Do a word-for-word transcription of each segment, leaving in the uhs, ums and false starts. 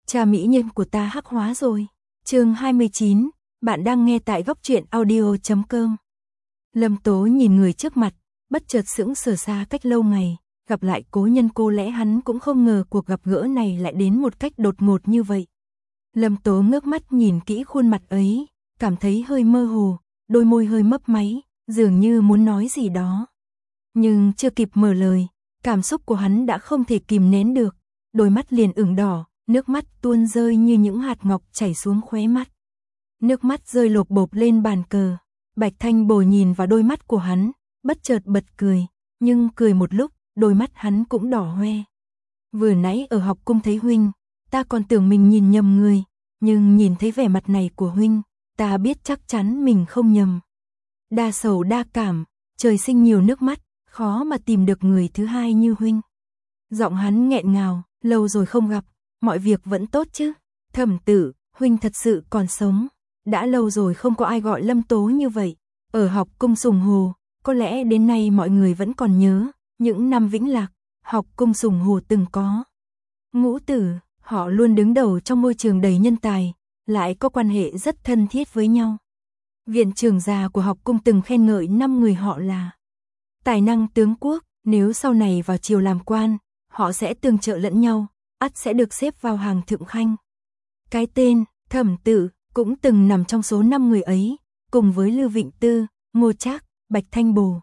Cha mỹ nhân của ta hắc hóa rồi. Chương hai mươi chín, bạn đang nghe tại góc truyện audio chấm com. Lâm Tố nhìn người trước mặt, bất chợt sững sờ xa cách lâu ngày, gặp lại cố nhân cô lẽ hắn cũng không ngờ cuộc gặp gỡ này lại đến một cách đột ngột như vậy. Lâm Tố ngước mắt nhìn kỹ khuôn mặt ấy, cảm thấy hơi mơ hồ, đôi môi hơi mấp máy, dường như muốn nói gì đó. Nhưng chưa kịp mở lời, cảm xúc của hắn đã không thể kìm nén được, đôi mắt liền ửng đỏ, nước mắt tuôn rơi như những hạt ngọc chảy xuống khóe mắt. Nước mắt rơi lộp bộp lên bàn cờ, Bạch Thanh Bồ nhìn vào đôi mắt của hắn, bất chợt bật cười, nhưng cười một lúc, đôi mắt hắn cũng đỏ hoe. Vừa nãy ở học cung thấy huynh, ta còn tưởng mình nhìn nhầm người, nhưng nhìn thấy vẻ mặt này của huynh, ta biết chắc chắn mình không nhầm. Đa sầu đa cảm, trời sinh nhiều nước mắt, khó mà tìm được người thứ hai như huynh. Giọng hắn nghẹn ngào, lâu rồi không gặp, mọi việc vẫn tốt chứ? Thẩm Tử, huynh thật sự còn sống. Đã lâu rồi không có ai gọi Lâm Tố như vậy. Ở học cung Sùng Hồ, có lẽ đến nay mọi người vẫn còn nhớ những năm Vĩnh Lạc, học cung Sùng Hồ từng có. Ngũ tử, họ luôn đứng đầu trong môi trường đầy nhân tài, lại có quan hệ rất thân thiết với nhau. Viện trưởng già của học cung từng khen ngợi năm người họ là tài năng tướng quốc, nếu sau này vào triều làm quan, họ sẽ tương trợ lẫn nhau, ắt sẽ được xếp vào hàng thượng khanh. Cái tên Thẩm Tử cũng từng nằm trong số năm người ấy, cùng với Lưu Vịnh Tư, Ngô Trác, Bạch Thanh Bồ.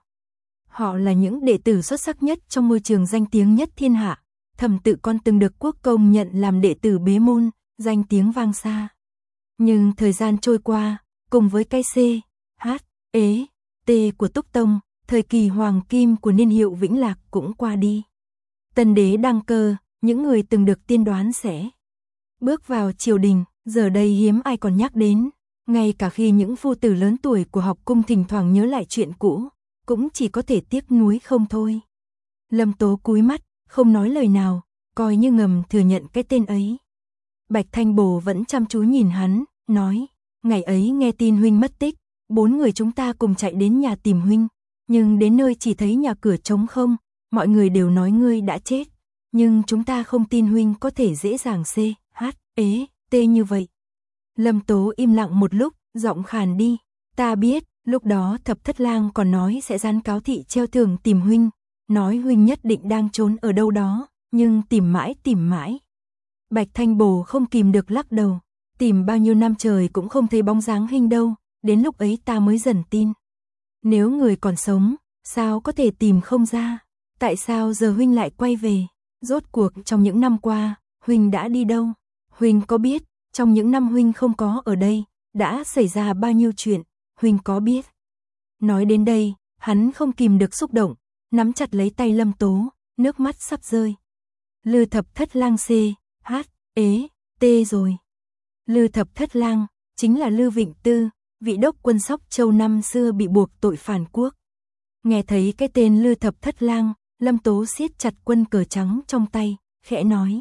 Họ là những đệ tử xuất sắc nhất trong môi trường danh tiếng nhất thiên hạ. Thẩm Tự còn từng được quốc công nhận làm đệ tử bế môn, danh tiếng vang xa. Nhưng thời gian trôi qua, cùng với cái C, H, E, T của Túc Tông, thời kỳ hoàng kim của niên hiệu Vĩnh Lạc cũng qua đi. Tân đế đăng cơ, những người từng được tiên đoán sẽ bước vào triều đình, giờ đây hiếm ai còn nhắc đến. Ngay cả khi những phu tử lớn tuổi của học cung thỉnh thoảng nhớ lại chuyện cũ, cũng chỉ có thể tiếc nuối không thôi. Lâm Tố cúi mắt, không nói lời nào, coi như ngầm thừa nhận cái tên ấy. Bạch Thanh Bồ vẫn chăm chú nhìn hắn, nói, ngày ấy nghe tin huynh mất tích, bốn người chúng ta cùng chạy đến nhà tìm huynh, nhưng đến nơi chỉ thấy nhà cửa trống không, mọi người đều nói ngươi đã chết, nhưng chúng ta không tin huynh có thể dễ dàng C, H, E, T như vậy. Lâm Tố im lặng một lúc, giọng khàn đi, ta biết, lúc đó Thập Thất Lang còn nói sẽ dán cáo thị treo tường tìm huynh, nói huynh nhất định đang trốn ở đâu đó, nhưng tìm mãi tìm mãi. Bạch Thanh Bồ không kìm được lắc đầu, tìm bao nhiêu năm trời cũng không thấy bóng dáng huynh đâu, đến lúc ấy ta mới dần tin. Nếu người còn sống, sao có thể tìm không ra? Tại sao giờ huynh lại quay về? Rốt cuộc trong những năm qua, huynh đã đi đâu? Huynh có biết, trong những năm huynh không có ở đây, đã xảy ra bao nhiêu chuyện, huynh có biết? Nói đến đây, hắn không kìm được xúc động, nắm chặt lấy tay Lâm Tố, nước mắt sắp rơi. Lư Thập Thất Lang C, H, E, T rồi. Lư Thập Thất Lang, chính là Lưu Vịnh Tư, vị đốc quân Sóc Châu năm xưa bị buộc tội phản quốc. Nghe thấy cái tên Lư Thập Thất Lang, Lâm Tố siết chặt quân cờ trắng trong tay, khẽ nói.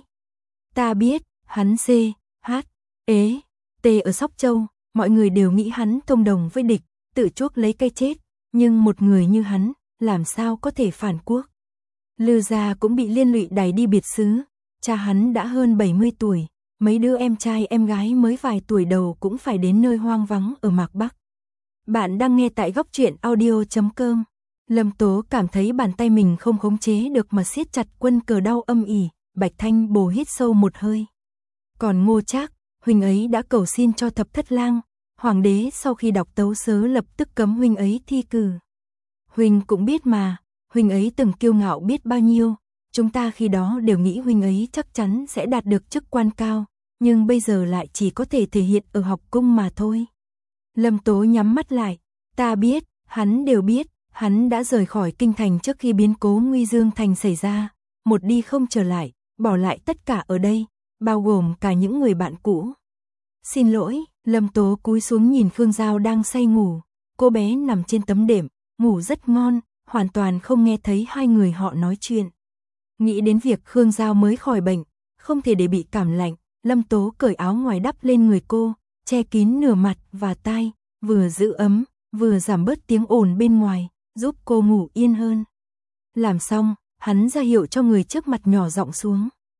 Ta biết, hắn C, H, E, T ở Sóc Châu, mọi người đều nghĩ hắn thông đồng với địch, tự chuốc lấy cái chết, nhưng một người như hắn, làm sao có thể phản quốc. Lư gia cũng bị liên lụy đày đi biệt xứ, cha hắn đã hơn bảy mươi tuổi, mấy đứa em trai em gái mới vài tuổi đầu cũng phải đến nơi hoang vắng ở Mạc Bắc. Bạn đang nghe tại góc truyện audio chấm com. Lâm Tố cảm thấy bàn tay mình không khống chế được mà siết chặt quân cờ đau âm ỉ, Bạch Thanh Bồ hít sâu một hơi. Còn Ngô Trác, huynh ấy đã cầu xin cho Thập Thất Lang, hoàng đế sau khi đọc tấu sớ lập tức cấm huynh ấy thi cử. Huynh cũng biết mà, huynh ấy từng kiêu ngạo biết bao nhiêu, chúng ta khi đó đều nghĩ huynh ấy chắc chắn sẽ đạt được chức quan cao, nhưng bây giờ lại chỉ có thể thể hiện ở học cung mà thôi. Lâm Tố nhắm mắt lại, ta biết, hắn đều biết, hắn đã rời khỏi kinh thành trước khi biến cố Nguy Dương Thành xảy ra, một đi không trở lại, bỏ lại tất cả ở đây, bao gồm cả những người bạn cũ. Xin lỗi, Lâm Tố cúi xuống nhìn Khương Giao đang say ngủ, cô bé nằm trên tấm đệm, ngủ rất ngon, hoàn toàn không nghe thấy hai người họ nói chuyện. Nghĩ đến việc Khương Giao mới khỏi bệnh, không thể để bị cảm lạnh, Lâm Tố cởi áo ngoài đắp lên người cô, che kín nửa mặt và tai, vừa giữ ấm, vừa giảm bớt tiếng ồn bên ngoài, giúp cô ngủ yên hơn. Làm xong, hắn ra hiệu cho người trước mặt nhỏ giọng xuống.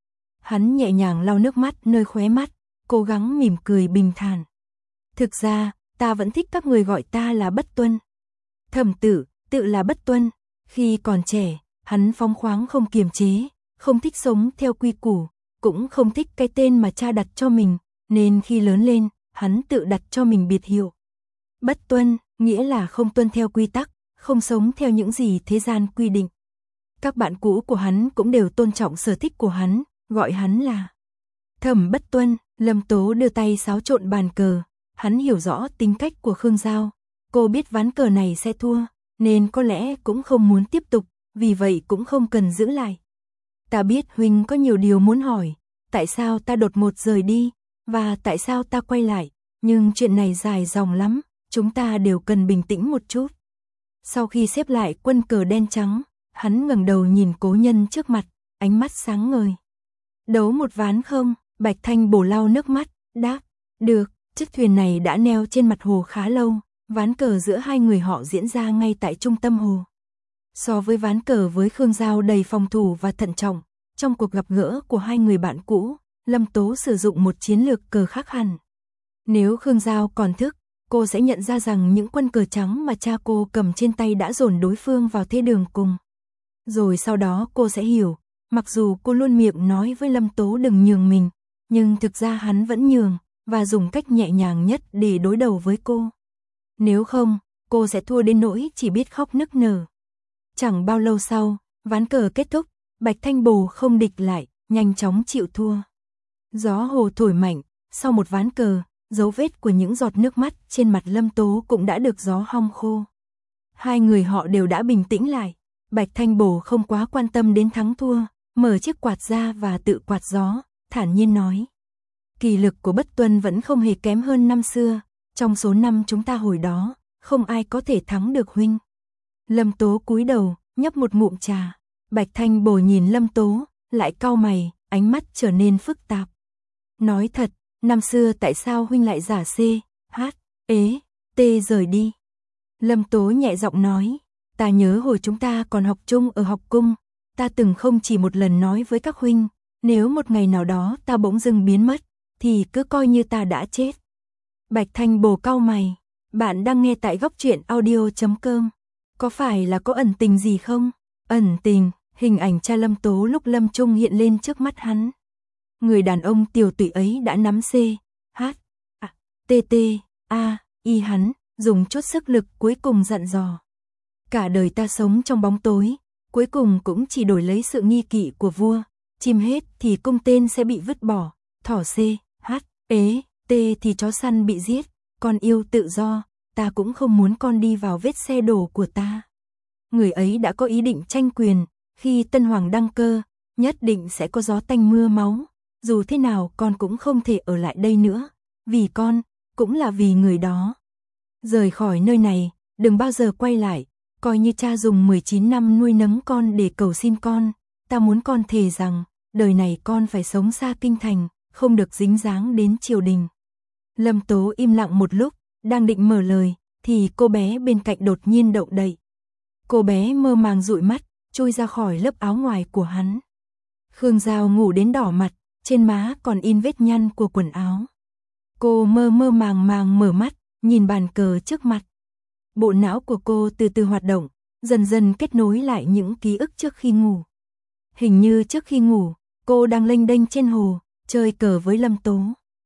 Hắn nhẹ nhàng lau nước mắt nơi khóe mắt, cố gắng mỉm cười bình thản. Thực ra, ta vẫn thích các người gọi ta là Bất Tuân. Thẩm Tử, tự là Bất Tuân. Khi còn trẻ, hắn phóng khoáng không kiềm chế, không thích sống theo quy củ, cũng không thích cái tên mà cha đặt cho mình, nên khi lớn lên, hắn tự đặt cho mình biệt hiệu. Bất Tuân, nghĩa là không tuân theo quy tắc, không sống theo những gì thế gian quy định. Các bạn cũ của hắn cũng đều tôn trọng sở thích của hắn, gọi hắn là Thẩm Bất Tuân. Lâm Tố đưa tay xáo trộn bàn cờ, hắn hiểu rõ tính cách của Khương Giao, cô biết ván cờ này sẽ thua, nên có lẽ cũng không muốn tiếp tục, vì vậy cũng không cần giữ lại. Ta biết huynh có nhiều điều muốn hỏi, tại sao ta đột ngột rời đi, và tại sao ta quay lại, nhưng chuyện này dài dòng lắm, chúng ta đều cần bình tĩnh một chút. Sau khi xếp lại quân cờ đen trắng, hắn ngẩng đầu nhìn cố nhân trước mặt, ánh mắt sáng ngời. Đấu một ván không? Bạch Thanh Bổ lau nước mắt, đáp, được. Chiếc thuyền này đã neo trên mặt hồ khá lâu, ván cờ giữa hai người họ diễn ra ngay tại trung tâm hồ. So với ván cờ với Khương Giao đầy phòng thủ và thận trọng, trong cuộc gặp gỡ của hai người bạn cũ, Lâm Tố sử dụng một chiến lược cờ khác hẳn. Nếu Khương Giao còn thức, cô sẽ nhận ra rằng những quân cờ trắng mà cha cô cầm trên tay đã dồn đối phương vào thế đường cùng. Rồi sau đó cô sẽ hiểu, mặc dù cô luôn miệng nói với Lâm Tố đừng nhường mình, nhưng thực ra hắn vẫn nhường, và dùng cách nhẹ nhàng nhất để đối đầu với cô. Nếu không, cô sẽ thua đến nỗi chỉ biết khóc nức nở. Chẳng bao lâu sau, ván cờ kết thúc, Bạch Thanh Bồ không địch lại, nhanh chóng chịu thua. Gió hồ thổi mạnh, sau một ván cờ, dấu vết của những giọt nước mắt trên mặt Lâm Tố cũng đã được gió hong khô. Hai người họ đều đã bình tĩnh lại, Bạch Thanh Bồ không quá quan tâm đến thắng thua, mở chiếc quạt ra và tự quạt gió, thản nhiên nói. Kỳ lực của Bất Tuân vẫn không hề kém hơn năm xưa, trong số năm chúng ta hồi đó, không ai có thể thắng được huynh. Lâm Tố cúi đầu, nhấp một ngụm trà, Bạch Thanh Bồ nhìn Lâm Tố, lại cau mày, ánh mắt trở nên phức tạp. Nói thật, năm xưa tại sao huynh lại giả C, H, ế, T rời đi? Lâm Tố nhẹ giọng nói, ta nhớ hồi chúng ta còn học chung ở học cung, ta từng không chỉ một lần nói với các huynh, nếu một ngày nào đó ta bỗng dưng biến mất, thì cứ coi như ta đã chết. Bạch Thanh Bồ cau mày, bạn đang nghe tại góc truyện audio chấm com. Có phải là có ẩn tình gì không? Ẩn tình, hình ảnh cha Lâm Tố lúc lâm chung hiện lên trước mắt hắn. Người đàn ông tiểu tụy ấy đã nắm C, H, A, T T, A, Y hắn, dùng chút sức lực cuối cùng dặn dò. Cả đời ta sống trong bóng tối, cuối cùng cũng chỉ đổi lấy sự nghi kỵ của vua, chim hết thì cung tên sẽ bị vứt bỏ, thỏ C, H, ế, T thì chó săn bị giết, con yêu tự do, ta cũng không muốn con đi vào vết xe đổ của ta. Người ấy đã có ý định tranh quyền, khi Tân Hoàng đăng cơ, nhất định sẽ có gió tanh mưa máu, dù thế nào con cũng không thể ở lại đây nữa, vì con, cũng là vì người đó. Rời khỏi nơi này, đừng bao giờ quay lại, coi như cha dùng mười chín năm nuôi nấng con để cầu xin con, ta muốn con thề rằng, đời này con phải sống xa kinh thành, không được dính dáng đến triều đình. Lâm Tố im lặng một lúc, đang định mở lời, thì cô bé bên cạnh đột nhiên động đậy. Cô bé mơ màng dụi mắt, chui ra khỏi lớp áo ngoài của hắn. Khương Giao ngủ đến đỏ mặt, trên má còn in vết nhăn của quần áo. Cô mơ mơ màng màng mở mắt, nhìn bàn cờ trước mặt. Bộ não của cô từ từ hoạt động, dần dần kết nối lại những ký ức trước khi ngủ. Hình như trước khi ngủ, cô đang lênh đênh trên hồ, chơi cờ với Lâm Tố.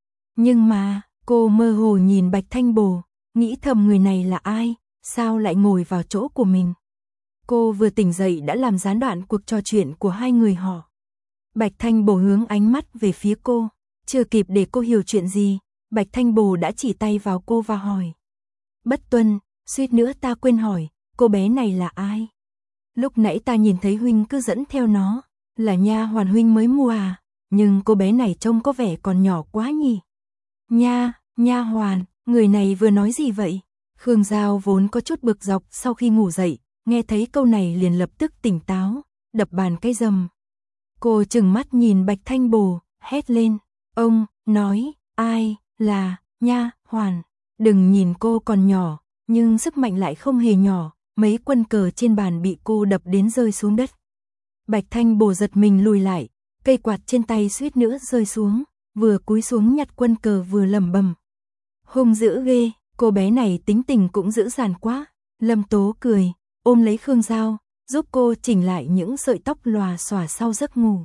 Nhưng mà, cô mơ hồ nhìn Bạch Thanh Bồ, nghĩ thầm người này là ai, sao lại ngồi vào chỗ của mình. Cô vừa tỉnh dậy đã làm gián đoạn cuộc trò chuyện của hai người họ. Bạch Thanh Bồ hướng ánh mắt về phía cô, chưa kịp để cô hiểu chuyện gì, Bạch Thanh Bồ đã chỉ tay vào cô và hỏi. Bất Tuân, suýt nữa ta quên hỏi, cô bé này là ai? Lúc nãy ta nhìn thấy huynh cứ dẫn theo nó, là nha hoàn huynh mới mua à, nhưng cô bé này trông có vẻ còn nhỏ quá nhỉ. Nha, nha hoàn, người này vừa nói gì vậy? Khương Giao vốn có chút bực dọc sau khi ngủ dậy, nghe thấy câu này liền lập tức tỉnh táo, đập bàn cái rầm. Cô trừng mắt nhìn Bạch Thanh Bồ, hét lên, ông, nói, ai, là, nha, hoàn. Đừng nhìn cô còn nhỏ, nhưng sức mạnh lại không hề nhỏ, mấy quân cờ trên bàn bị cô đập đến rơi xuống đất. Bạch Thanh Bồ giật mình lùi lại, cây quạt trên tay suýt nữa rơi xuống, vừa cúi xuống nhặt quân cờ vừa lẩm bẩm. Hung dữ ghê, cô bé này tính tình cũng dữ dằn quá. Lâm Tố cười, ôm lấy Khương Giao, giúp cô chỉnh lại những sợi tóc lòa xòa sau giấc ngủ.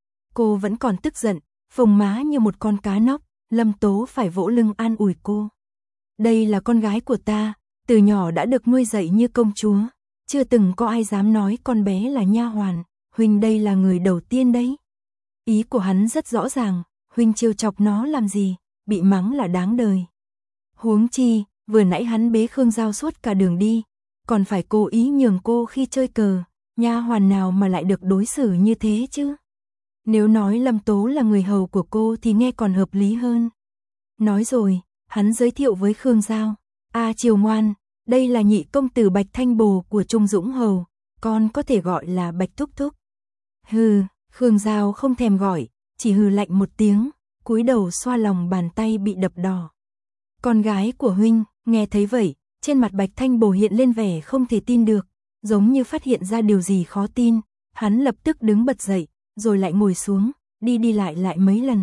Cô vẫn còn tức giận, phồng má như một con cá nóc, Lâm Tố phải vỗ lưng an ủi cô. Đây là con gái của ta, từ nhỏ đã được nuôi dạy như công chúa, chưa từng có ai dám nói con bé là nha hoàn, huynh đây là người đầu tiên đấy. Ý của hắn rất rõ ràng, huynh trêu chọc nó làm gì, bị mắng là đáng đời. Huống chi, vừa nãy hắn bế Khương Giao suốt cả đường đi, còn phải cố ý nhường cô khi chơi cờ, nha hoàn nào mà lại được đối xử như thế chứ. Nếu nói Lâm Tố là người hầu của cô thì nghe còn hợp lý hơn. Nói rồi, hắn giới thiệu với Khương Giao, A Triều ngoan, đây là nhị công tử Bạch Thanh Bồ của Trung Dũng Hầu, con có thể gọi là Bạch Thúc Thúc. Hừ, Khương Giao không thèm gọi, chỉ hừ lạnh một tiếng, cúi đầu xoa lòng bàn tay bị đập đỏ. Con gái của huynh, nghe thấy vậy, trên mặt Bạch Thanh Bồ hiện lên vẻ không thể tin được, giống như phát hiện ra điều gì khó tin, hắn lập tức đứng bật dậy, rồi lại ngồi xuống, đi đi lại lại mấy lần.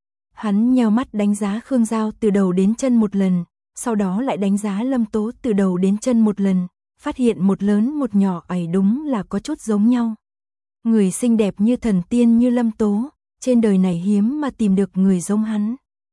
Hắn nheo mắt đánh giá Khương Giao từ đầu đến chân một lần, sau đó lại đánh giá Lâm Tố từ đầu đến chân một lần, phát hiện một lớn một nhỏ ấy đúng là có chút giống nhau. Người xinh đẹp như thần tiên như Lâm Tố, trên đời này hiếm mà tìm được người giống hắn.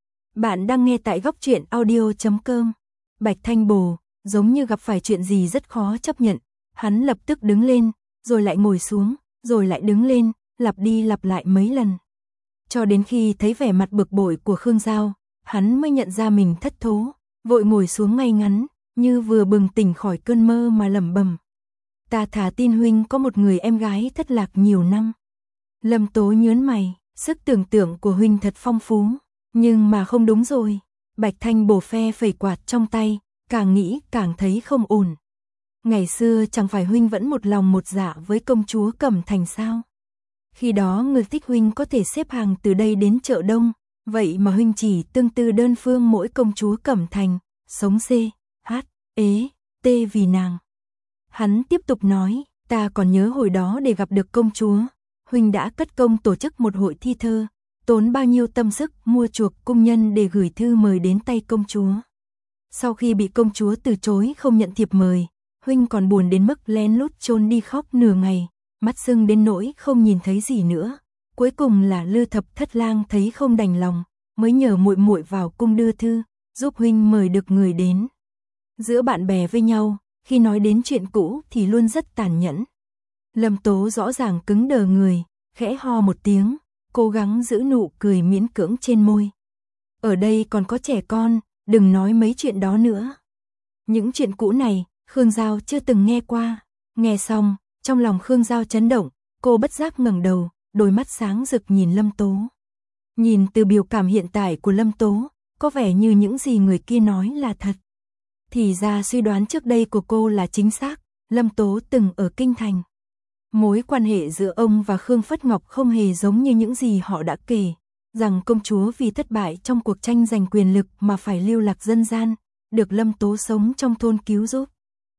Bạn đang nghe tại góc truyện audio chấm com. Bạch Thanh Bồ, giống như gặp phải chuyện gì rất khó chấp nhận, hắn lập tức đứng lên, rồi lại ngồi xuống, rồi lại đứng lên, lặp đi lặp lại mấy lần. Cho đến khi thấy vẻ mặt bực bội của Khương Giao, hắn mới nhận ra mình thất thố, vội ngồi xuống ngay ngắn, như vừa bừng tỉnh khỏi cơn mơ mà lẩm bẩm. Ta thà tin huynh có một người em gái thất lạc nhiều năm. Lâm Tố nhớn mày, sức tưởng tượng của huynh thật phong phú, nhưng mà không đúng rồi. Bạch Thanh Bồ phe phẩy quạt trong tay, càng nghĩ càng thấy không ổn. Ngày xưa chẳng phải huynh vẫn một lòng một dạ với công chúa Cẩm Thành sao? Khi đó người thích huynh có thể xếp hàng từ đây đến chợ Đông, vậy mà huynh chỉ tương tư đơn phương mỗi công chúa Cẩm Thành, sống C, H, ế, T vì nàng. Hắn tiếp tục nói, ta còn nhớ hồi đó để gặp được công chúa, huynh đã cất công tổ chức một hội thi thơ, tốn bao nhiêu tâm sức mua chuộc cung nhân để gửi thư mời đến tay công chúa. Sau khi bị công chúa từ chối không nhận thiệp mời, huynh còn buồn đến mức lén lút trốn đi khóc nửa ngày, mắt sưng đến nỗi không nhìn thấy gì nữa. Cuối cùng là Lư Thập Thất Lang thấy không đành lòng, mới nhờ muội muội vào cung đưa thư, giúp huynh mời được người đến. Giữa bạn bè với nhau, khi nói đến chuyện cũ thì luôn rất tàn nhẫn. Lâm Tố rõ ràng cứng đờ người, khẽ ho một tiếng, cố gắng giữ nụ cười miễn cưỡng trên môi. Ở đây còn có trẻ con, đừng nói mấy chuyện đó nữa. Những chuyện cũ này, Khương Giao chưa từng nghe qua. Nghe xong, trong lòng Khương Giao chấn động, cô bất giác ngẩng đầu, đôi mắt sáng rực nhìn Lâm Tố. Nhìn từ biểu cảm hiện tại của Lâm Tố, có vẻ như những gì người kia nói là thật. Thì ra suy đoán trước đây của cô là chính xác, Lâm Tố từng ở Kinh Thành. Mối quan hệ giữa ông và Khương Phất Ngọc không hề giống như những gì họ đã kể, rằng công chúa vì thất bại trong cuộc tranh giành quyền lực mà phải lưu lạc dân gian, được Lâm Tố sống trong thôn cứu giúp.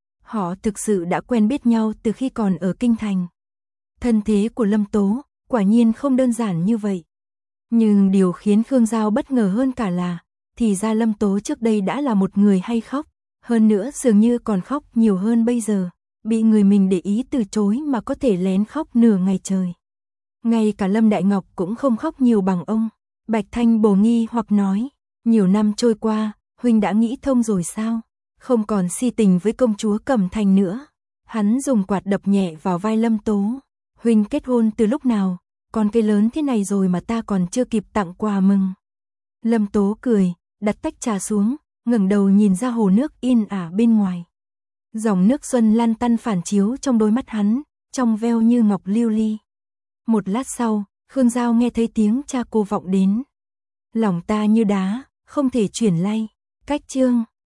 Họ thực sự đã quen biết nhau từ khi còn ở Kinh Thành. Thân thế của Lâm Tố, quả nhiên không đơn giản như vậy. Nhưng điều khiến Khương Giao bất ngờ hơn cả là, thì ra Lâm Tố trước đây đã là một người hay khóc, hơn nữa dường như còn khóc nhiều hơn bây giờ, bị người mình để ý từ chối mà có thể lén khóc nửa ngày trời. Ngay cả Lâm Đại Ngọc cũng không khóc nhiều bằng ông. Bạch Thanh Bồ nghi hoặc nói, nhiều năm trôi qua, huynh đã nghĩ thông rồi sao? Không còn si tình với công chúa Cẩm Thành nữa. Hắn dùng quạt đập nhẹ vào vai Lâm Tố. Huynh kết hôn từ lúc nào? Còn cây lớn thế này rồi mà ta còn chưa kịp tặng quà mừng. Lâm Tố cười, đặt tách trà xuống, ngẩng đầu nhìn ra hồ nước yên ả bên ngoài. Dòng nước xuân lan tăn phản chiếu trong đôi mắt hắn, trong veo như ngọc lưu ly. Một lát sau, Khương Giao nghe thấy tiếng cha cô vọng đến. Lòng ta như đá, không thể chuyển lay. Cách chương